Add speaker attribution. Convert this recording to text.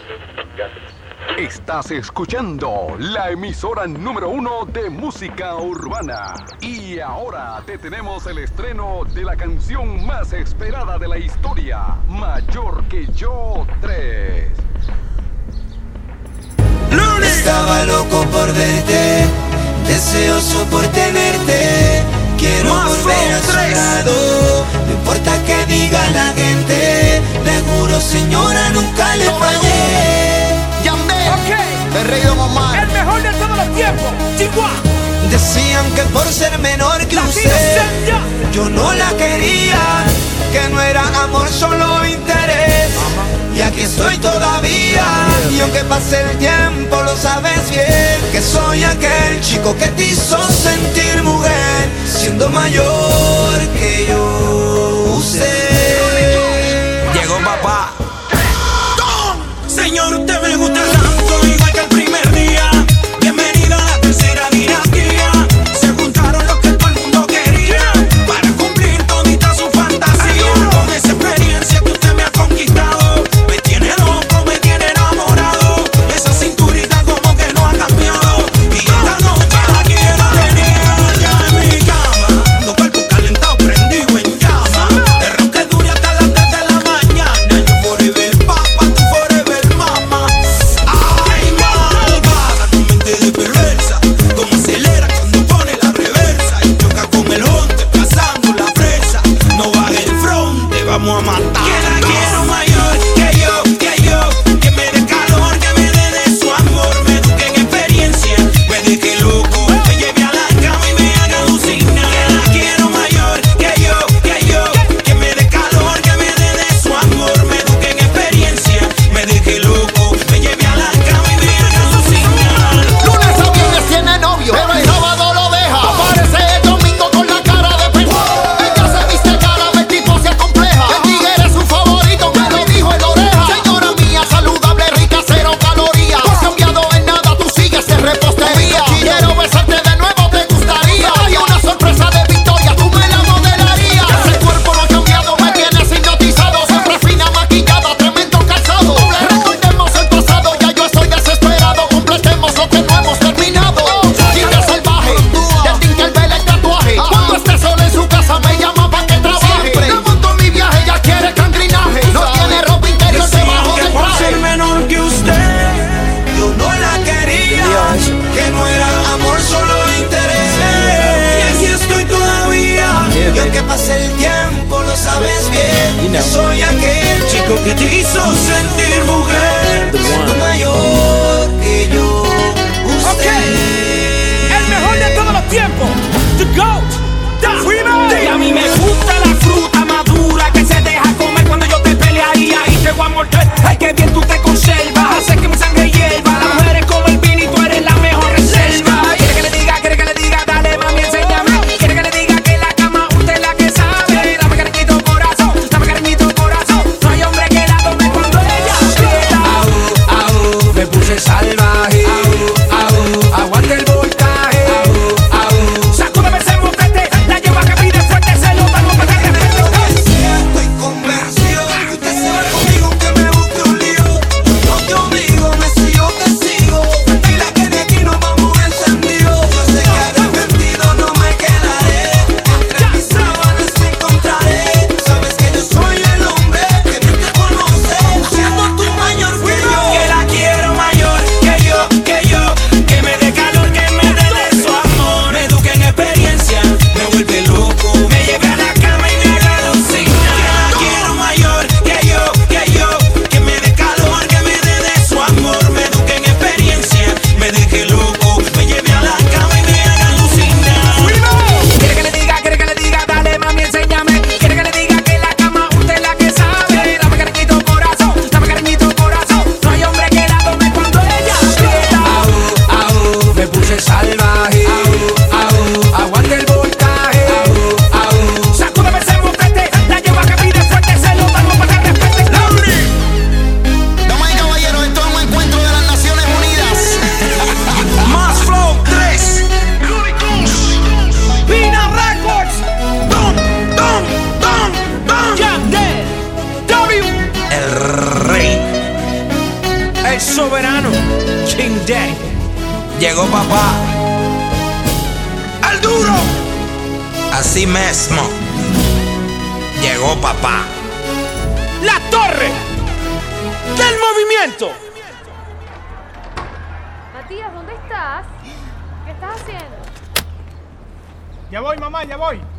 Speaker 1: Estás escuchando la emisora número 1 de música urbana. Y ahora te tenemos el estreno de la canción más esperada de la historia, Mayor que Yo 3.
Speaker 2: Estaba loco por verte, deseoso por tenerte. Quiero volver a su lado, no importa que diga la gente. Le juro, señora, nunca le fallé.
Speaker 3: El rey Don Omar,
Speaker 4: el mejor de todos los tiempos, Chihuahua.
Speaker 2: Decían que por ser menor que usted yo no la quería, que no era amor, solo interés. Y aquí estoy todavía, y aunque pase el tiempo lo sabes bien, que soy aquel chico que te hizo sentir mujer, siendo mayor que yo. Usted
Speaker 3: llegó papá.
Speaker 2: Señor, usted me gusta tanto, igual que el primer día. Bienvenido a la tercera dinastía. Se juntaron los que todo el mundo quería para cumplir todita su fantasía. Con esa experiencia que usted me ha conquistado, me tiene loco, me tiene enamorado. Esa cinturita como que no ha cambiado. Y esta noche la quiero tener allá en mi cama. Los cuerpos calentados, prendidos en llama. De rock que dure hasta las 3 de la mañana. Yo forever, papá, tú forever, mama. Ay, malvada, tu mente de perversa. Como acelera cuando pone la reversa. Y choca con el honte, pasando la fresa. No baje el fronte, vamos a matar. Que la quiero mayor que yo, que me dé calor, que me dé de su amor, me eduque en experiencia, me deje loco, me lleve a la cama y me haga alucinar. Que la quiero mayor que yo, que me dé calor, que me dé de su amor, me eduque en experiencia, me deje loco, me lleve a la cama y me haga alucinar.
Speaker 3: Lunes a viernes tiene novio, pero el sábado lo deja. Aparece el domingo con la cara de pendejo. Ella se viste cara, el tipo se acompleja. El tigre es su favorito, me lo dijo en la oreja. Señora mía, saludable, rica, cero calorías. No has cambiado en nada, tú sigues de repostería. Quiero besarte de nuevo, te gustaría. Hay una sorpresa de Victoria, tú me la modelarías. Ese cuerpo no ha cambiado, me tienes hipnotizado. Siempre fina, maquillada, tremendo calzado. Recordemos el pasado, ya yo estoy desesperado. Completemos lo que no hemos terminado. Chica salvaje, del Tinkerbell el tatuaje. Cuando esté sola en su casa me llama pa' que trabaje. No monto mi viaje, ya quiere cangrinaje. No tiene ropa interior debajo del
Speaker 2: Por ser
Speaker 3: traje.
Speaker 2: menor que usted, yo no la quería, que no era amor, solo interés. Y aquí estoy todavía, y aunque pase el tiempo lo sabes bien, que soy aquel chico que te hizo sentir mujer, siendo mayor que yo. Usted
Speaker 4: El mejor de todos los tiempos, The GOAT, The Freeman. Y a mí me gusta la fruta madura que se deja comer cuando yo te pelearía y te voy a morder. Ay, qué bien tú te conservas, hace que mi sangre hierva. Las mujeres como el vino y tú eres la mejor reserva. Quiere que le diga, dale mami, enséñame. Quiere que le diga que la cama usted es la que sabe. Dame cariñito corazón, no hay hombre que la tome cuando ella aprieta.
Speaker 2: me puse salvaje,
Speaker 4: Aguante el voltaje. Sacúdeme ese mofete, la lleva que pide fuerte, se lo damos para que respeto.
Speaker 2: estoy convencido que usted se va conmigo, que me busque un lío. Yo no te obligo, me sigo, te sigo. Tranquila que de aquí nos vamos encendidos. Yo sé que arrepentido no me quedaré. Entre mis sábanas te encontraré. Sabes que yo soy el hombre que bien te conoce, siendo tu mayor que yo.
Speaker 4: Que la quiero mayor que yo, que me dé calor, que me dé de su amor,
Speaker 2: Me eduque en experiencia, me vuelve loco,
Speaker 4: me lleve a la cama y me haga alucinar.
Speaker 2: la quiero mayor que yo, que me dé calor, que me dé de su amor, me eduque en experiencia, me deje loco, me lleve a la cama y me haga alucinar.
Speaker 4: Quiere que le diga, dale mami, enséñame. Quiere que le diga que la cama usted es la que sabe. Dame cariñito corazón, no hay hombre que la tome cuando ella aprieta.
Speaker 2: Me puse salvaje,
Speaker 4: Aguante el voltaje. Sacúdeme ese mofete, la lleva que pide fuerte, se lo damos para que respete.
Speaker 3: Damas y caballeros, esto es un encuentro de las Naciones Unidas.
Speaker 2: Más Flow 3,
Speaker 4: Pina Records. Jack D. W.
Speaker 2: el rey.
Speaker 4: soberano, King Daddy.
Speaker 2: Llegó papá, al duro. Así mismo, llegó papá.
Speaker 4: La torre del movimiento.
Speaker 5: Matías, ¿dónde estás? ¿Qué estás haciendo?
Speaker 6: Ya voy, mamá, ya voy.